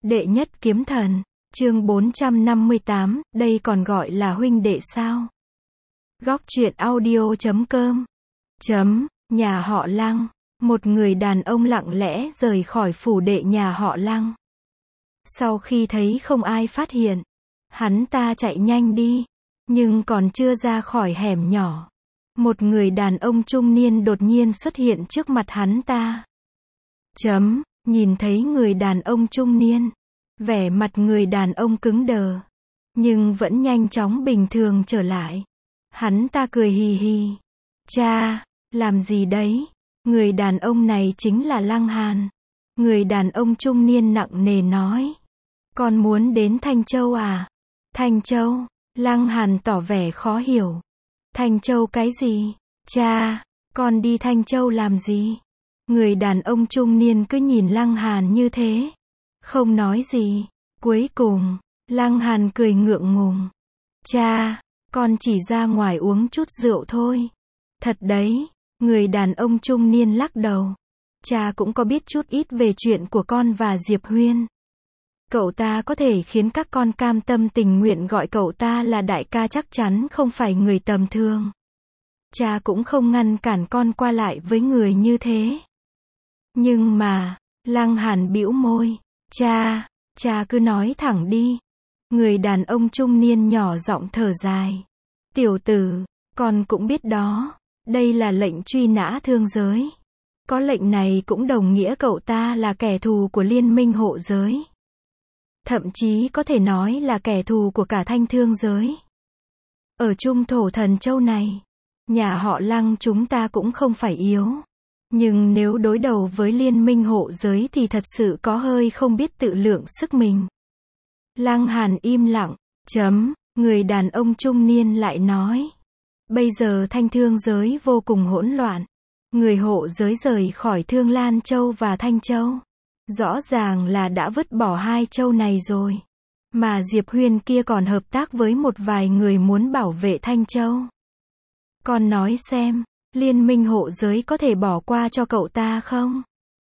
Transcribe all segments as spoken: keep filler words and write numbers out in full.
Đệ nhất kiếm thần, chương bốn trăm năm mươi tám, đây còn gọi là huynh đệ sao? Góc truyện audio chấm com chấm, nhà họ Lăng, một người đàn ông lặng lẽ rời khỏi phủ đệ nhà họ Lăng. Sau khi thấy không ai phát hiện, hắn ta chạy nhanh đi, nhưng còn chưa ra khỏi hẻm nhỏ, một người đàn ông trung niên đột nhiên xuất hiện trước mặt hắn ta. Chấm, nhìn thấy người đàn ông trung niên, vẻ mặt người đàn ông cứng đờ, nhưng vẫn nhanh chóng bình thường trở lại. Hắn ta cười hì hì. Cha, làm gì đấy? Người đàn ông này chính là Lăng Hàn. Người đàn ông trung niên nặng nề nói. Con muốn đến Thanh Châu à? Thanh Châu? Lăng Hàn tỏ vẻ khó hiểu. Thanh Châu cái gì? Cha, con đi Thanh Châu làm gì? Người đàn ông trung niên cứ nhìn Lăng Hàn như thế, không nói gì. Cuối cùng, Lăng Hàn cười ngượng ngùng. Cha, con chỉ ra ngoài uống chút rượu thôi. Thật đấy, người đàn ông trung niên lắc đầu. Cha cũng có biết chút ít về chuyện của con và Diệp Huyên. Cậu ta có thể khiến các con cam tâm tình nguyện gọi cậu ta là đại ca, chắc chắn không phải người tầm thường. Cha cũng không ngăn cản con qua lại với người như thế. Nhưng mà, Lăng Hàn bĩu môi. Cha, cha cứ nói thẳng đi. Người đàn ông trung niên nhỏ giọng thở dài. Tiểu tử, con cũng biết đó, đây là lệnh truy nã thương giới. Có lệnh này cũng đồng nghĩa cậu ta là kẻ thù của liên minh hộ giới. Thậm chí có thể nói là kẻ thù của cả thanh thương giới. Ở trung thổ thần châu này, nhà họ Lăng chúng ta cũng không phải yếu. Nhưng nếu đối đầu với liên minh hộ giới thì thật sự có hơi không biết tự lượng sức mình. Lăng Hàn im lặng. Chấm, người đàn ông trung niên lại nói. Bây giờ thanh thương giới vô cùng hỗn loạn. Người hộ giới rời khỏi Thương Lan Châu và Thanh Châu. Rõ ràng là đã vứt bỏ hai châu này rồi. Mà Diệp Huyên kia còn hợp tác với một vài người muốn bảo vệ Thanh Châu. Con nói xem, liên minh hộ giới có thể bỏ qua cho cậu ta không?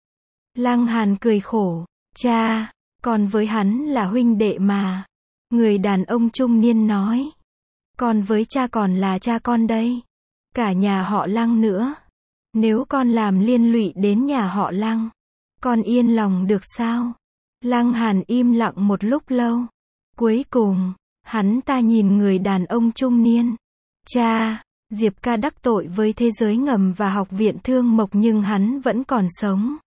Lăng Hàn cười khổ. Cha, con với hắn là huynh đệ mà. Người đàn ông trung niên nói. Con với cha còn là cha con đây. Cả nhà họ Lăng nữa. Nếu con làm liên lụy đến nhà họ Lăng, con yên lòng được sao? Lăng Hàn im lặng một lúc lâu. Cuối cùng, hắn ta nhìn người đàn ông trung niên. Cha, Diệp ca đắc tội với thế giới ngầm và học viện Thương Mộc nhưng hắn vẫn còn sống.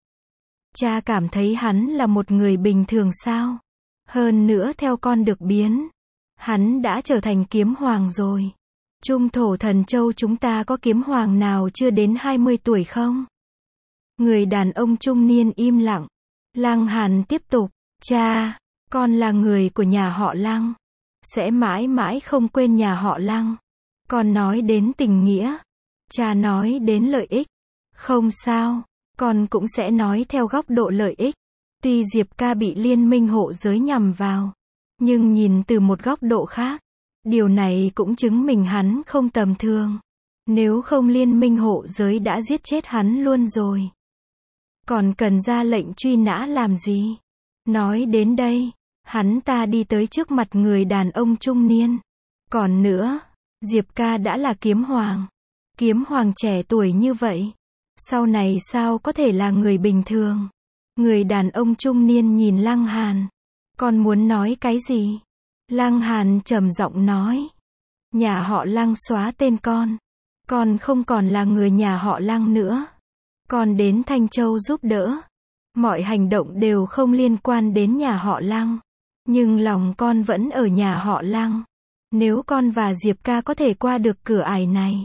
Cha cảm thấy hắn là một người bình thường sao? Hơn nữa theo con được biến, hắn đã trở thành kiếm hoàng rồi. Trung thổ thần châu chúng ta có kiếm hoàng nào chưa đến hai mươi tuổi không? Người đàn ông trung niên im lặng. Lăng Hàn tiếp tục. Cha, con là người của nhà họ Lăng. Sẽ mãi mãi không quên nhà họ Lăng. Con nói đến tình nghĩa. Cha nói đến lợi ích. Không sao, con cũng sẽ nói theo góc độ lợi ích. Tuy Diệp ca bị liên minh hộ giới nhằm vào, nhưng nhìn từ một góc độ khác, điều này cũng chứng minh hắn không tầm thường. Nếu không liên minh hộ giới đã giết chết hắn luôn rồi. Còn cần ra lệnh truy nã làm gì? Nói đến đây, hắn ta đi tới trước mặt người đàn ông trung niên. Còn nữa, Diệp ca đã là kiếm hoàng. Kiếm hoàng trẻ tuổi như vậy, sau này sao có thể là người bình thường? Người đàn ông trung niên nhìn Lăng Hàn. Con muốn nói cái gì? Lăng Hàn trầm giọng nói. Nhà họ Lăng xóa tên con. Con không còn là người nhà họ Lăng nữa. Con đến Thanh Châu giúp đỡ. Mọi hành động đều không liên quan đến nhà họ Lăng. Nhưng lòng con vẫn ở nhà họ Lăng. Nếu con và Diệp ca có thể qua được cửa ải này,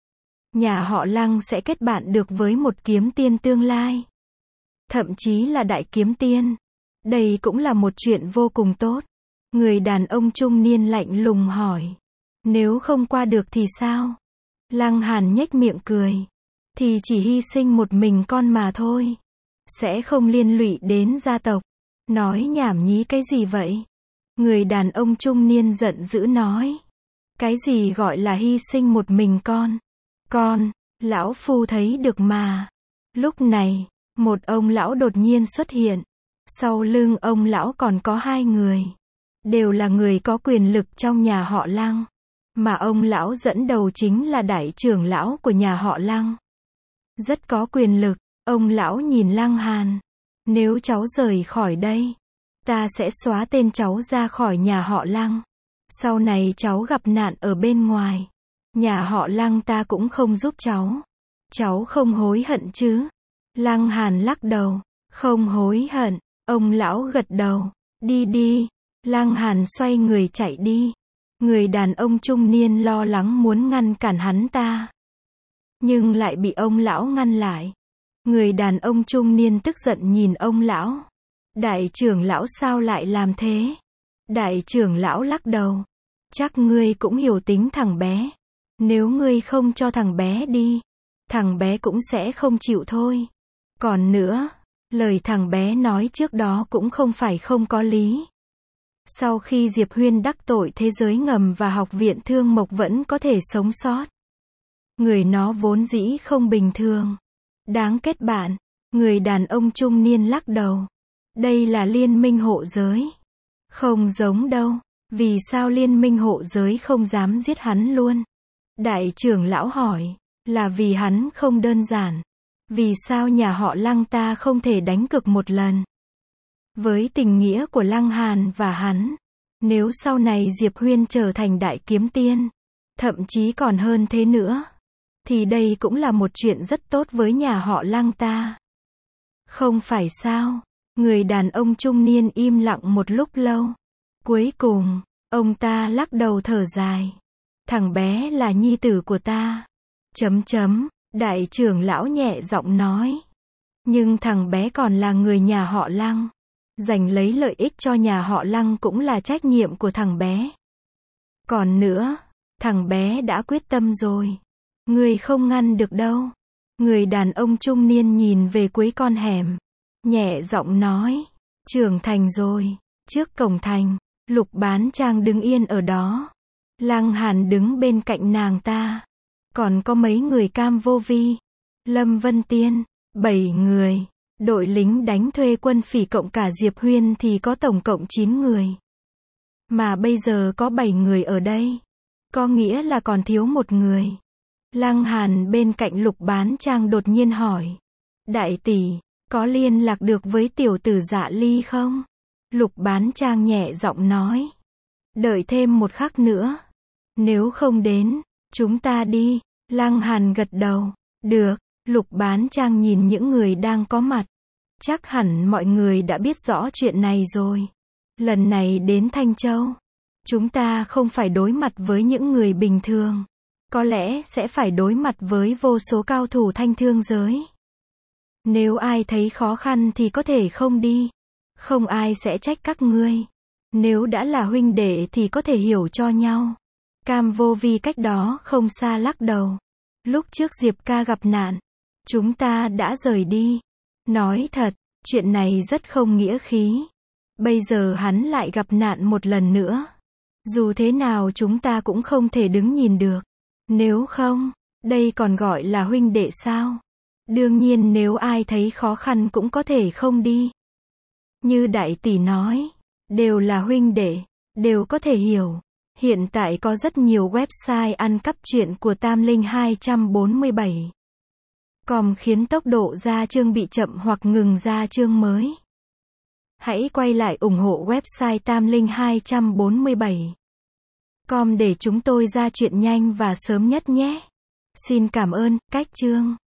nhà họ Lăng sẽ kết bạn được với một kiếm tiên tương lai. Thậm chí là đại kiếm tiên. Đây cũng là một chuyện vô cùng tốt. Người đàn ông trung niên lạnh lùng hỏi. Nếu không qua được thì sao? Lăng Hàn nhếch miệng cười. Thì chỉ hy sinh một mình con mà thôi. Sẽ không liên lụy đến gia tộc. Nói nhảm nhí cái gì vậy? Người đàn ông trung niên giận dữ nói. Cái gì gọi là hy sinh một mình con? Con, lão phu thấy được mà. Lúc này, một ông lão đột nhiên xuất hiện. Sau lưng ông lão còn có hai người. Đều là người có quyền lực trong nhà họ Lăng. Mà ông lão dẫn đầu chính là đại trưởng lão của nhà họ Lăng. Rất có quyền lực. Ông lão nhìn Lăng Hàn. Nếu cháu rời khỏi đây, ta sẽ xóa tên cháu ra khỏi nhà họ Lăng. Sau này cháu gặp nạn ở bên ngoài, nhà họ Lăng ta cũng không giúp cháu. Cháu không hối hận chứ? Lăng Hàn lắc đầu. Không hối hận. Ông lão gật đầu. Đi đi. Lăng Hàn xoay người chạy đi. Người đàn ông trung niên lo lắng muốn ngăn cản hắn ta, nhưng lại bị ông lão ngăn lại. Người đàn ông trung niên tức giận nhìn ông lão. Đại trưởng lão sao lại làm thế? Đại trưởng lão lắc đầu. Chắc ngươi cũng hiểu tính thằng bé. Nếu ngươi không cho thằng bé đi, thằng bé cũng sẽ không chịu thôi. Còn nữa, lời thằng bé nói trước đó cũng không phải không có lý. Sau khi Diệp Huyên đắc tội thế giới ngầm và học viện Thương Mộc vẫn có thể sống sót. Người nó vốn dĩ không bình thường. Đáng kết bạn. Người đàn ông trung niên lắc đầu. Đây là liên minh hộ giới. Không giống đâu. Vì sao liên minh hộ giới không dám giết hắn luôn? Đại trưởng lão hỏi. Là vì hắn không đơn giản. Vì sao nhà họ Lăng ta không thể đánh cược một lần? Với tình nghĩa của Lăng Hàn và hắn, nếu sau này Diệp Huyên trở thành đại kiếm tiên, thậm chí còn hơn thế nữa, thì đây cũng là một chuyện rất tốt với nhà họ Lăng ta. Không phải sao? Người đàn ông trung niên im lặng một lúc lâu. Cuối cùng, ông ta lắc đầu thở dài. Thằng bé là nhi tử của ta. Chấm chấm, đại trưởng lão nhẹ giọng nói. Nhưng thằng bé còn là người nhà họ Lăng. Giành lấy lợi ích cho nhà họ Lăng cũng là trách nhiệm của thằng bé. Còn nữa, thằng bé đã quyết tâm rồi. Người không ngăn được đâu. Người đàn ông trung niên nhìn về cuối con hẻm. Nhẹ giọng nói. Trưởng thành rồi. Trước cổng thành, Lục Bán Trang đứng yên ở đó. Lăng Hàn đứng bên cạnh nàng ta. Còn có mấy người Cam Vô Vi, Lâm Vân Tiên, bảy người. Đội lính đánh thuê quân phỉ cộng cả Diệp Huyên thì có tổng cộng chín người. Mà bây giờ có bảy người ở đây. Có nghĩa là còn thiếu một người. Lăng Hàn bên cạnh Lục Bán Trang đột nhiên hỏi. Đại tỷ, có liên lạc được với tiểu tử Dạ Ly không? Lục Bán Trang nhẹ giọng nói. Đợi thêm một khắc nữa. Nếu không đến, chúng ta đi. Lăng Hàn gật đầu. Được. Lục Bán Trang nhìn những người đang có mặt. Chắc hẳn mọi người đã biết rõ chuyện này rồi. Lần này đến Thanh Châu, chúng ta không phải đối mặt với những người bình thường. Có lẽ sẽ phải đối mặt với vô số cao thủ thanh thương giới. Nếu ai thấy khó khăn thì có thể không đi. Không ai sẽ trách các ngươi. Nếu đã là huynh đệ thì có thể hiểu cho nhau. Cam Vô Vi cách đó không xa lắc đầu. Lúc trước Diệp ca gặp nạn, chúng ta đã rời đi. Nói thật, chuyện này rất không nghĩa khí. Bây giờ hắn lại gặp nạn một lần nữa. Dù thế nào chúng ta cũng không thể đứng nhìn được. Nếu không, đây còn gọi là huynh đệ sao? Đương nhiên nếu ai thấy khó khăn cũng có thể không đi. Như đại tỷ nói, đều là huynh đệ, đều có thể hiểu. Hiện tại có rất nhiều website ăn cắp truyện của Tam Linh hai bốn bảy. Com khiến tốc độ ra chương bị chậm hoặc ngừng ra chương mới. Hãy quay lại ủng hộ website Tam Linh hai bốn bảy. Com để chúng tôi ra chuyện nhanh và sớm nhất nhé. Xin cảm ơn, cách chương.